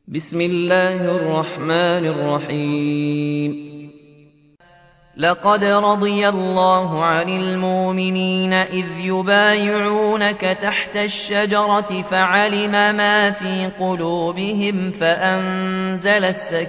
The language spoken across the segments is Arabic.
بسم الله الرحمن الرحيم. لقد رضي الله عن المؤمنين إذ يبايعونك تحت الشجرة فعلم ما في قلوبهم فأنزل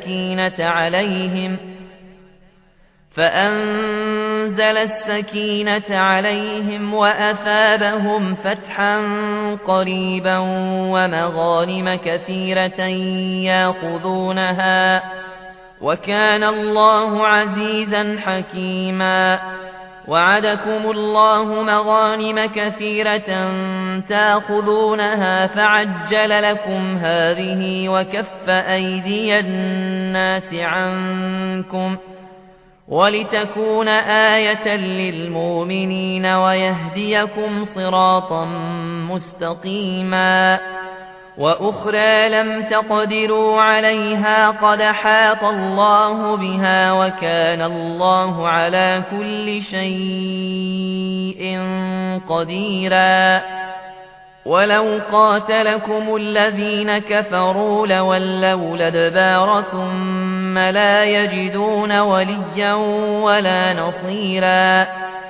السكينة عليهم وأثابهم فتحا قريبا ومغانم كثيرة يأخذونها وكان الله عزيزا حكيما. وعدكم الله مغانم كثيرة تأخذونها فعجل لكم هذه وكف أيدي الناس عنكم ولتكون آية للمؤمنين ويهديكم صراطا مستقيما. وأخرى لم تقدروا عليها قد حاط الله بها وكان الله على كل شيء قديرا. ولو قاتلكم الذين كفروا لولوا الأدبار ثم لا يجدون وليا ولا نصيرا.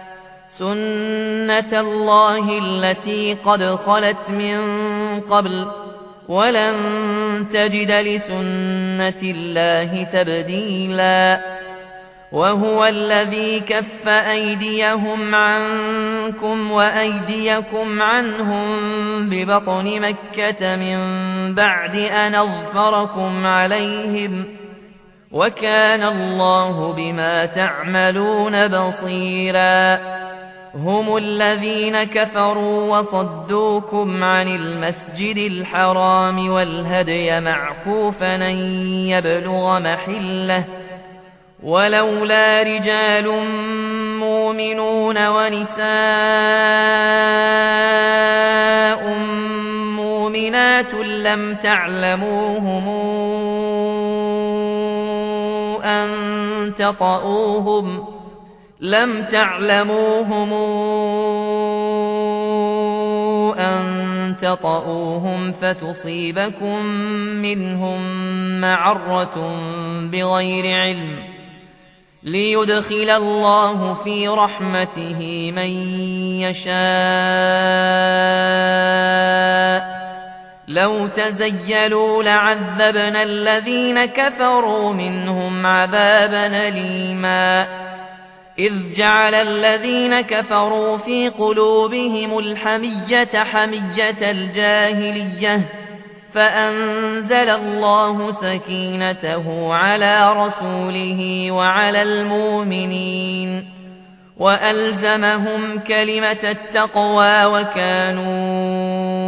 سنة الله التي قد خلت من قبل ولن تجد لسنة الله تبديلا. وهو الذي كف أيديهم عنكم وأيديكم عنهم ببطن مكة من بعد أن أظفركم عليهم وكان الله بما تعملون بصيرا. هم الذين كفروا وصدوكم عن المسجد الحرام والهدي معكوفا أن يبلغ محله ولولا رجال مؤمنون ونساء مؤمنات لم تعلموهم أن تطؤوهم فتصيبكم منهم معرة بغير علم ليدخل الله في رحمته من يشاء. لو تزيلوا لعذبنا الذين كفروا منهم عذابا أليما. إذ جعل الذين كفروا في قلوبهم الحمية حمية الجاهلية فأنزل الله سكينته على رسوله وعلى المؤمنين وألزمهم كلمة التقوى وكانوا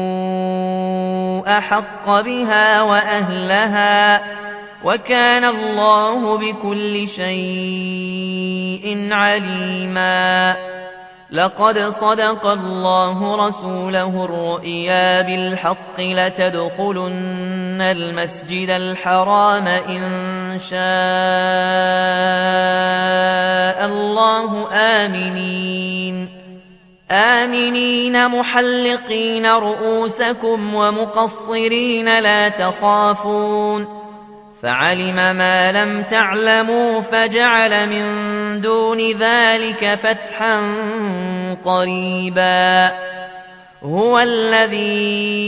أحق بها وأهلها وكان الله بكل شيء عليما. لقد صدق الله رسوله الرؤيا بالحق لتدخلن المسجد الحرام إن شاء الله آمنين محلقين رؤوسكم ومقصرين لا تخافون فعلم ما لم تعلموا فجعل من دون ذلك فتحا قريبا. هو الذي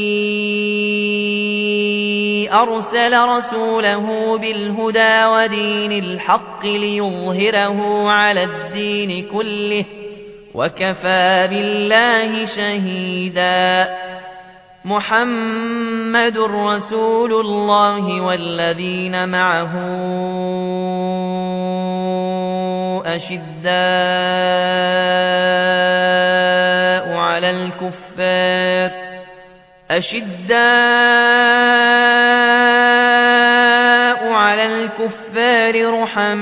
أرسل رسوله بالهدى ودين الحق ليظهره على الدين كله وكفى بالله شهيدا. محمد رسول الله والذين معه أشداء على الكفار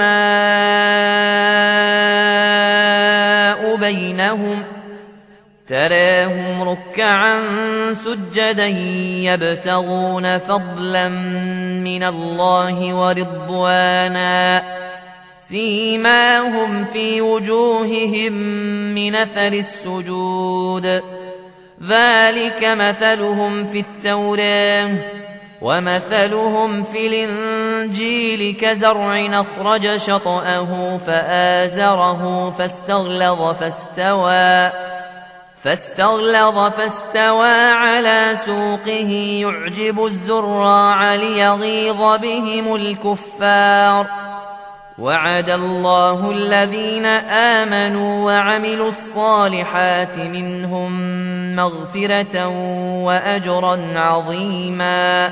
رحماء بينهم تراهم ركعا سجدا يبتغون فضلا من الله ورضوانا سيماهم في وجوههم من أثر السجود ذلك مثلهم في التوراة ومثلهم في الإنجيل كزرع أخرج شطأه فآزره فاستغلظ فاستوى على سوقه يعجب الزراع ليغيظ بهم الكفار وعد الله الذين آمنوا وعملوا الصالحات منهم مغفرة وأجرا عظيما.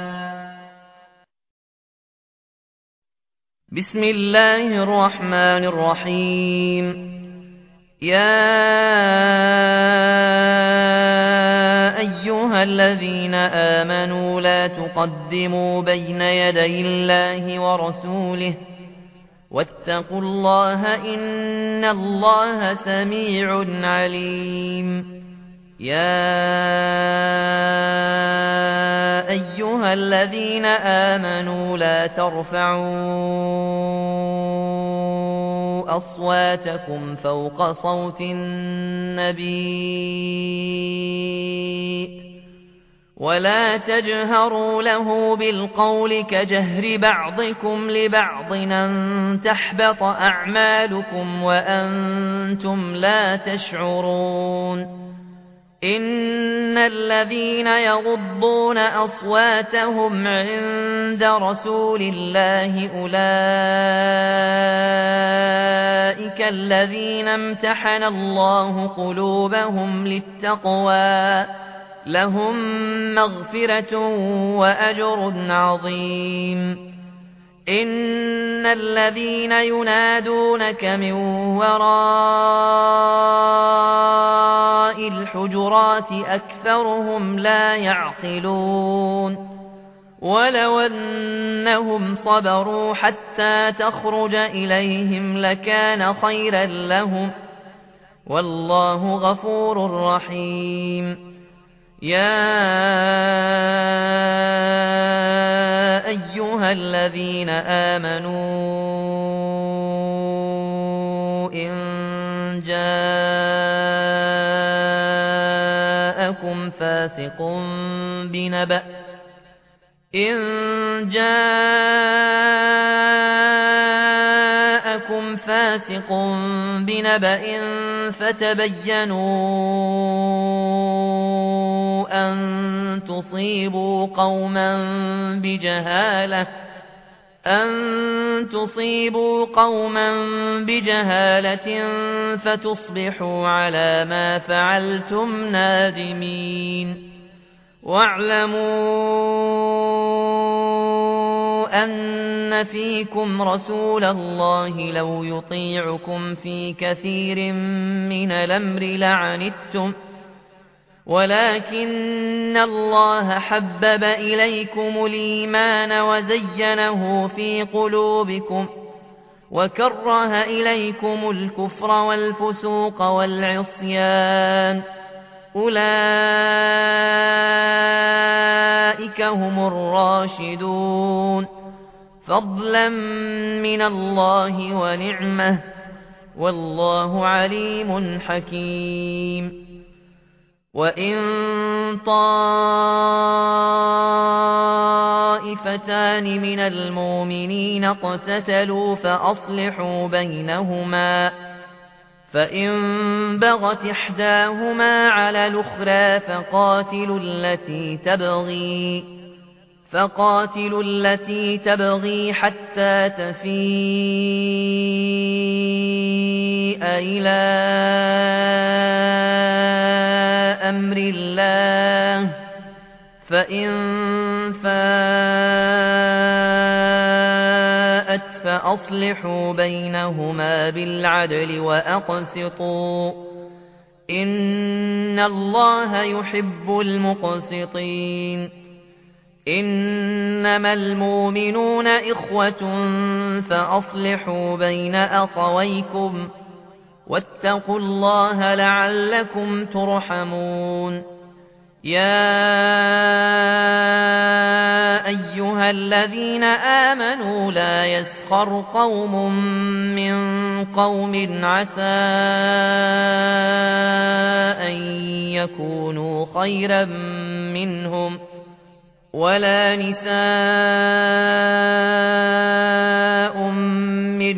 بسم الله الرحمن الرحيم. يا أيها الذين آمنوا لا تقدموا بين يدي الله ورسوله واتقوا الله إن الله سميع عليم. يا أيها الذين آمنوا لا ترفعوا أصواتكم فوق صوت النبي ولا تجهروا له بالقول كجهر بعضكم لبعض أن تحبط أعمالكم وأنتم لا تشعرون. إن الذين يغضون أصواتهم عند رسول الله أولئك الذين امتحن الله قلوبهم للتقوى لهم مغفرة وأجر عظيم. إن الذين ينادونك من وراء الحجرات أكثرهم لا يعقلون. ولو أنهم صبروا حتى تخرج إليهم لكان خيرا لهم والله غفور رحيم. يا أيها الذين آمنوا إن جاءكم فاسق بنبأ فتبينوا أن تصيبوا قوما بجهالة فتصبحوا على ما فعلتم نادمين. واعلموا أن فيكم رسول الله لو يطيعكم في كثير من الأمر لعنتم ولكن الله حبب إليكم الإيمان وزينه في قلوبكم وكره إليكم الكفر والفسوق والعصيان أولئك هم الراشدون فضلا من الله ونعمة والله عليم حكيم. وإن طائفتان من المؤمنين اقتتلوا فأصلحوا بينهما فإن بغت إحداهما على الأخرى فقاتلوا التي تبغي حتى تفيء إلى أمر الله فإن فاءت فأصلحوا بينهما بالعدل وأقسطوا إن الله يحب المقسطين. إنما المؤمنون إخوة فأصلحوا بين أخويكم واتقوا الله لعلكم ترحمون. يا أيها الذين آمنوا لا يسخر قوم من قوم عسى أن يكونوا خيرا منهم ولا نساء من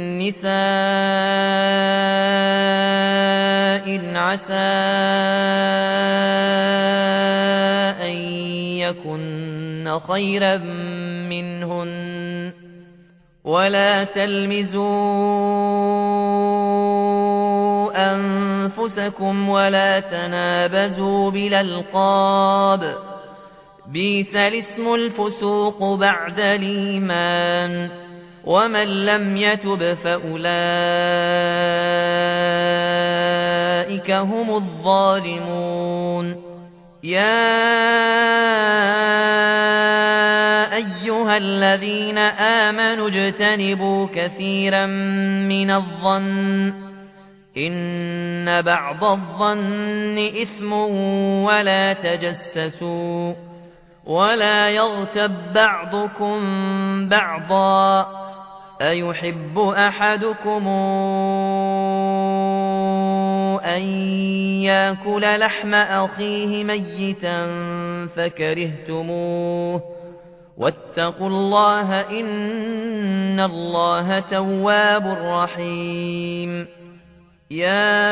نساء عسى أن يكن خيرا منهن ولا تلمزوا أنفسكم ولا تنابزوا بالألقاب بئس الاسم الفسوق بعد الإيمان ومن لم يتب فأولئك هم الظالمون يا أيها الذين آمنوا اجتنبوا كثيرا من الظن إن بعض الظن إثم ولا تجسسوا ولا يغتب بعضكم بعضا أيحب أحدكم أن يأكل لحم أخيه ميتا فكرهتموه واتقوا الله إن الله تواب رحيم يا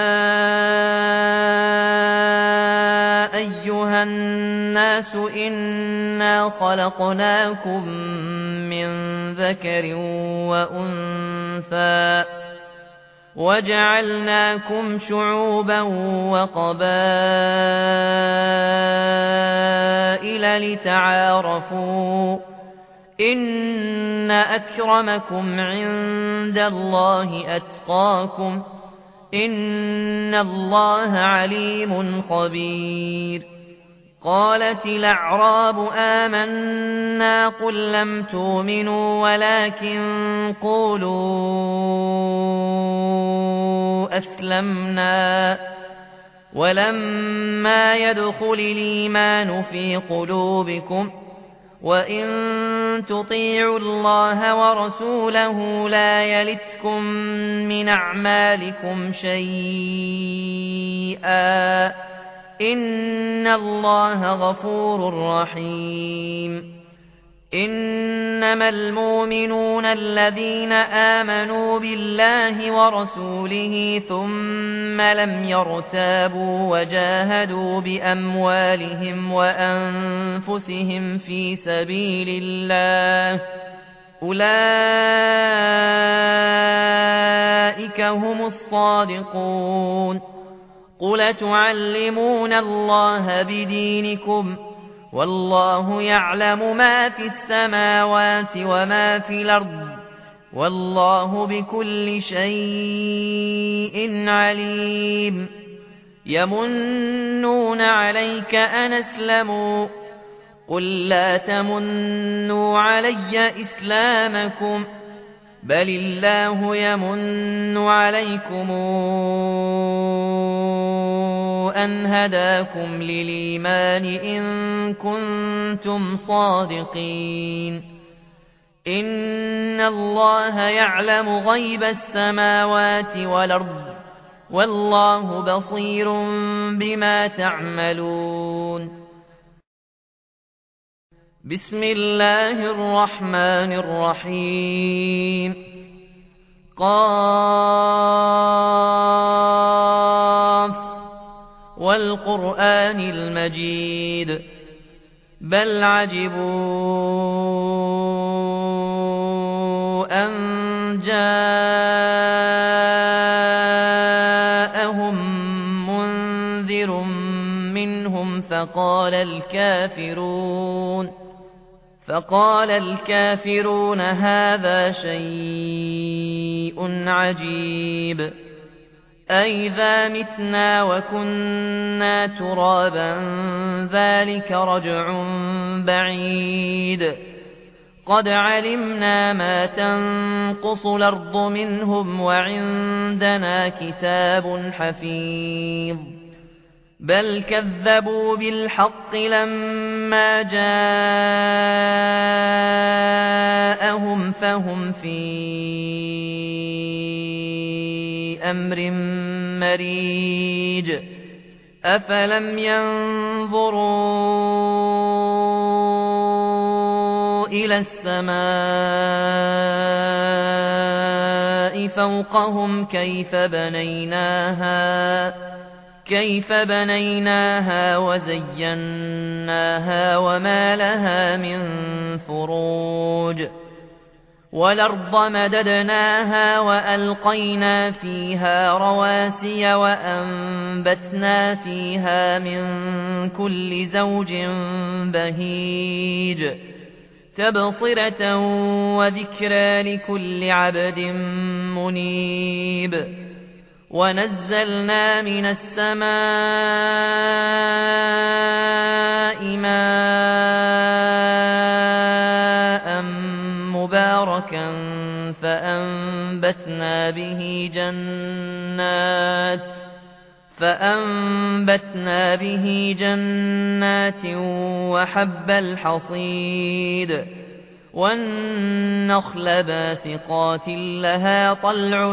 أيها الناس إنا خلقناكم من ذكر وأنثى وجعلناكم شعوبا وقبائل لتعارفوا إن أكرمكم عند الله أتقاكم إن الله عليم خبير قالت الأعراب آمنا قل لم تؤمنوا ولكن قولوا أسلمنا ولما يدخل الإيمان في قلوبكم وإن تطيعوا الله ورسوله لا يلتكم من أعمالكم شيئا إن الله غفور رحيم إنما المؤمنون الذين آمنوا بالله ورسوله ثم لم يرتابوا وجاهدوا بأموالهم وأنفسهم في سبيل الله أولئك هم الصادقون قل تعلمون الله بدينكم والله يعلم ما في السماوات وما في الأرض والله بكل شيء عليم يمنون عليك أن أسلموا قل لا تمنوا علي إسلامكم بل الله يمن عليكم أن هداكم للإيمان إن كنتم صادقين إن الله يعلم غيب السماوات والأرض والله بصير بما تعملون بسم الله الرحمن الرحيم قاف والقرآن المجيد بل عجبوا أن جاءهم منذر منهم فقال الكافرون هذا شيء عجيب أئذا متنا وكنا ترابا ذلك رجع بعيد قد علمنا ما تنقص الأرض منهم وعندنا كتاب حفيظ بل كذبوا بالحق لما جاءهم فهم في أمر مريج أفلم ينظروا إلى السماء فوقهم كيف بنيناها وزيناها وما لها من فروج والأرض مددناها وألقينا فيها رواسي وأنبتنا فيها من كل زوج بهيج تبصرة وذكرى لكل عبد منيب ونزلنا من السماء ماء مباركا فأنبتنا به جنات وحب الحصيد والنخل باسقات لها طلع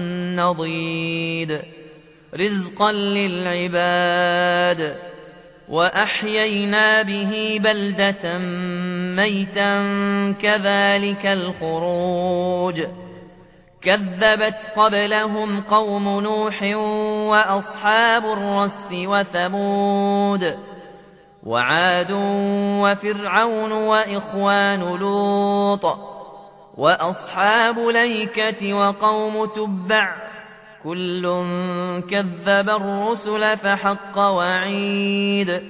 نضيد رزقا للعباد وأحيينا به بلدة ميتا كذلك الخروج كذبت قبلهم قوم نوح وأصحاب الرس وثمود وعاد وفرعون وإخوان لوط وأصحاب الأيكة وقوم تبع كل كذب الرسل فحق وعيد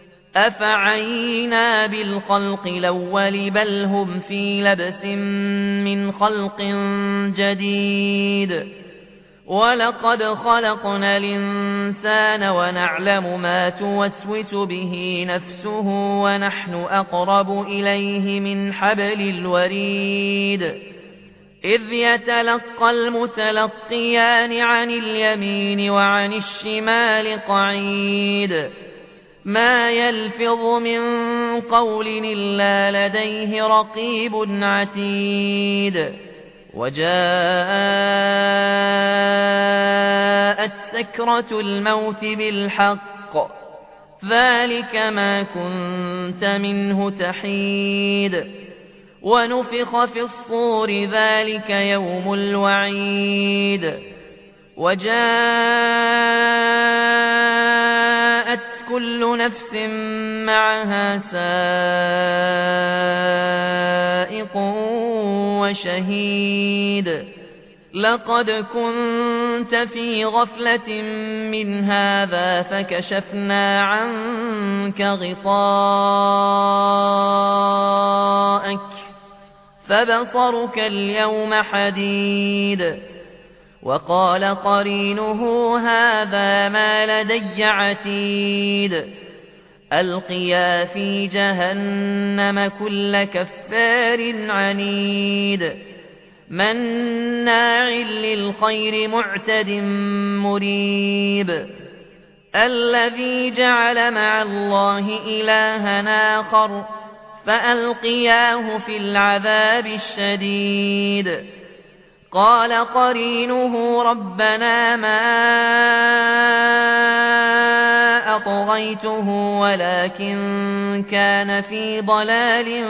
أفعينا بالخلق الأول بل هم في لبس من خلق جديد ولقد خلقنا الإنسان ونعلم ما توسوس به نفسه ونحن أقرب إليه من حبل الوريد إذ يتلقى المتلقيان عن اليمين وعن الشمال قعيد ما يلفظ من قول إلا لديه رقيب عتيد وجاءت سكرة الموت بالحق ذلك ما كنت منه تحيد ونفخ في الصور ذلك يوم الوعيد وجاءت كل نفس معها سائق وشهيد لقد كنت في غفلة من هذا فكشفنا عنك غطاءك فبصرك اليوم حديد وقال قرينه هذا ما لدي عتيد ألقيا في جهنم كل كفار عنيد مناع للخير معتد مريب الذي جعل مع الله إلها آخر فألقياه في العذاب الشديد قال قرينه ربنا ما أطغيته ولكن كان في ضلال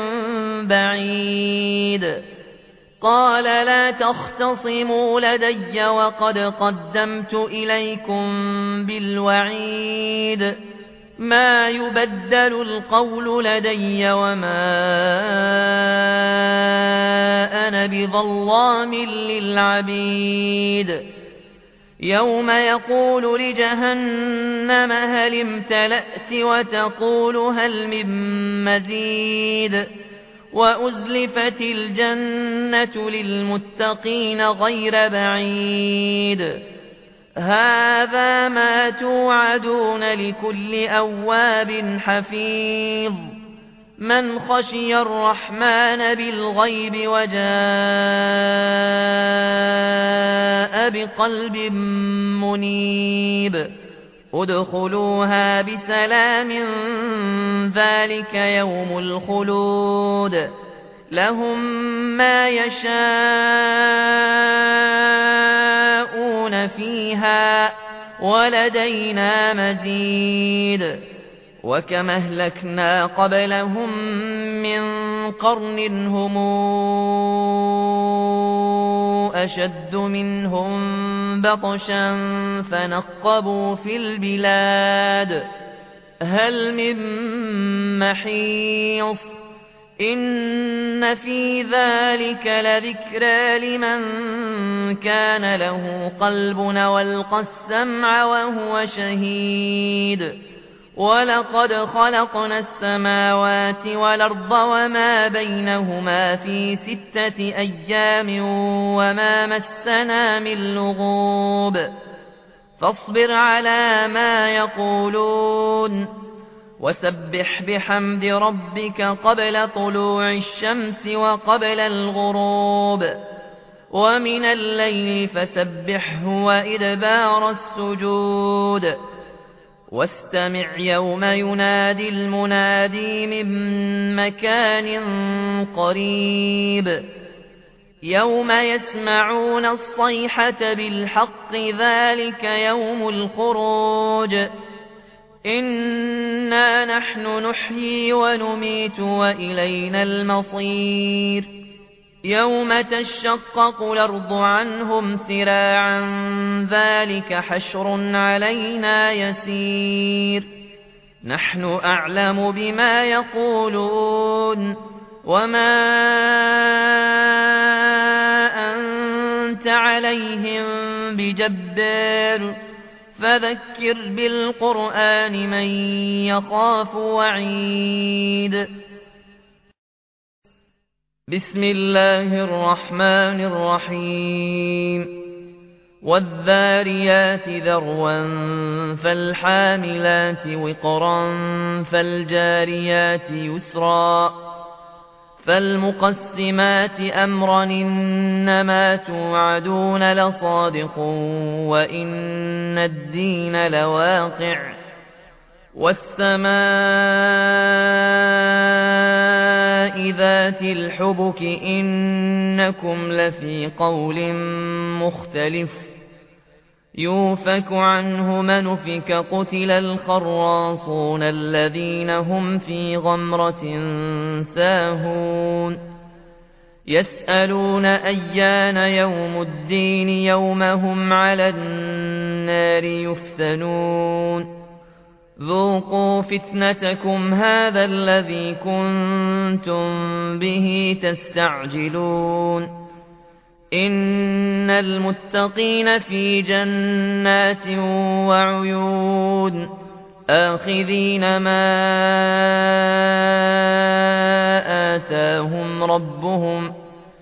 بعيد قال لا تختصموا لدي وقد قدمت إليكم بالوعيد ما يبدل القول لدي وما أنا بظلام للعبيد يوم يقول لجهنم هل امتلأت وتقول هل من مزيد وأزلفت الجنة للمتقين غير بعيد هذا ما توعدون لكل أواب حفيظ من خشي الرحمن بالغيب وجاء بقلب منيب ادخلوها بسلام ذلك يوم الخلود لهم ما يشاءون فيها ولدينا مزيد وكم أهلكنا قبلهم من قرن هم أشد منهم بطشا فنقبوا في البلاد هل من محيص إن في ذلك لذكرى لمن كان له قلب والقى السمع وهو شهيد ولقد خلقنا السماوات والأرض وما بينهما في 6 أيام وما مسنا من لغوب فاصبر على ما يقولون وسبح بحمد ربك قبل طلوع الشمس وقبل الغروب ومن الليل فسبحه وإدبار السجود واستمع يوم ينادي المنادي من مكان قريب يوم يسمعون الصيحة بالحق ذلك يوم الخروج إنا نحن نحيي ونميت وإلينا المصير يوم تشقق الأرض عنهم سراعا ذلك حشر علينا يسير نحن أعلم بما يقولون وما أنت عليهم بجبار فذكر بالقرآن من يخاف وعيد بسم الله الرحمن الرحيم والذاريات ذروا فالحاملات وقرا فالجاريات يسرا فالمقسمات أمرا إنما توعدون لصادق وإن الدين لواقع والسماء ذات الحبك إنكم لفي قول مختلف يوفك عنه من أفك قتل الخراصون الذين هم في غمرة ساهون يسألون أيان يوم الدين يوم هم على النار يفتنون ذوقوا فتنتكم هذا الذي كنتم به تستعجلون إن المتقين في جنات وعيون آخذين ما آتاهم ربهم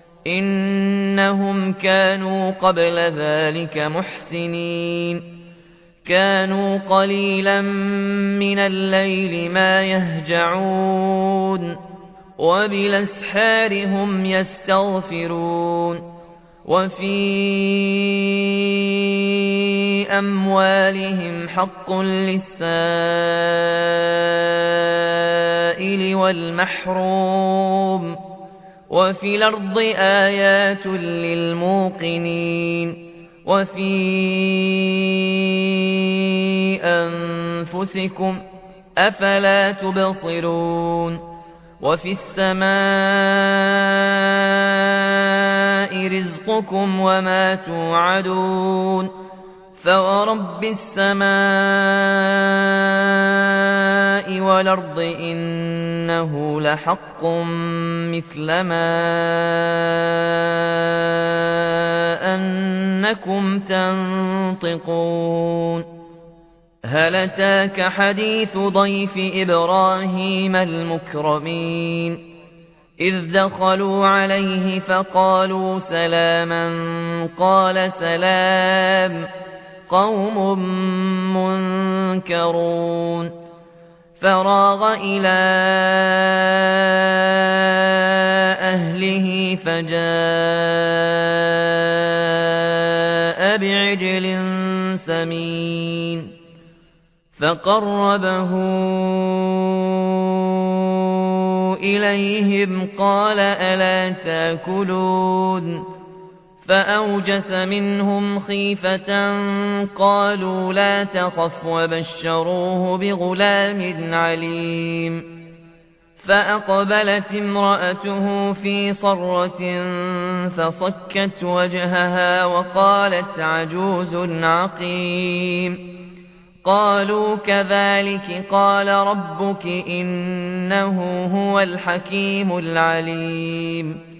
إنهم كانوا قبل ذلك محسنين كانوا قليلا من الليل ما يهجعون وبالأسحار هم يستغفرون وفي أموالهم حق للسائل والمحروم وفي الأرض آيات للموقنين وفي أنفسكم أفلا تبصرون وفي السماء رزقكم وما توعدون فورب السماء والأرض إنه لحق مثل ما أنكم تنطقون هل أتاك حديث ضيف إبراهيم المكرمين إذ دخلوا عليه فقالوا سلاما قال سلام قوم منكرون فراغ إلى أهله فجاء بعجل سمين فقربه إليهم قال ألا تأكلون فأوجس منهم خيفة قالوا لا تخف وبشروه بغلام عليم فأقبلت امرأته في صرة فصكت وجهها وقالت عجوز عقيم قالوا كذلك قال ربك إنه هو الحكيم العليم